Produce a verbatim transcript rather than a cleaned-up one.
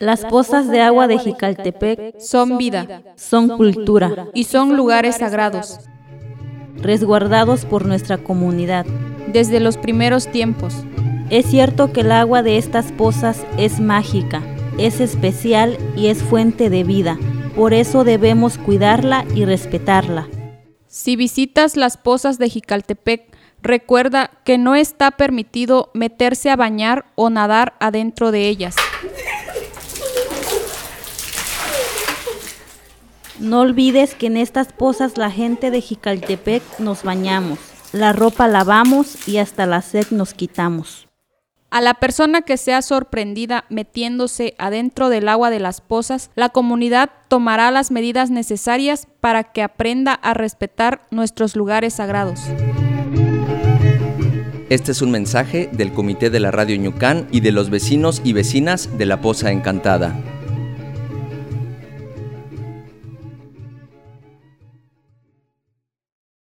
Las pozas de agua de Jicaltepec son vida, son cultura y son lugares sagrados, resguardados por nuestra comunidad desde los primeros tiempos. Es cierto que el agua de estas pozas es mágica, es especial y es fuente de vida, por eso debemos cuidarla y respetarla. Si visitas las pozas de Jicaltepec, recuerda que no está permitido meterse a bañar o nadar adentro de ellas. No olvides que en estas pozas la gente de Jicaltepec nos bañamos, la ropa lavamos y hasta la sed nos quitamos. A la persona que sea sorprendida metiéndose adentro del agua de las pozas, la comunidad tomará las medidas necesarias para que aprenda a respetar nuestros lugares sagrados. Este es un mensaje del Comité de la Radio Ñucán y de los vecinos y vecinas de La Poza Encantada.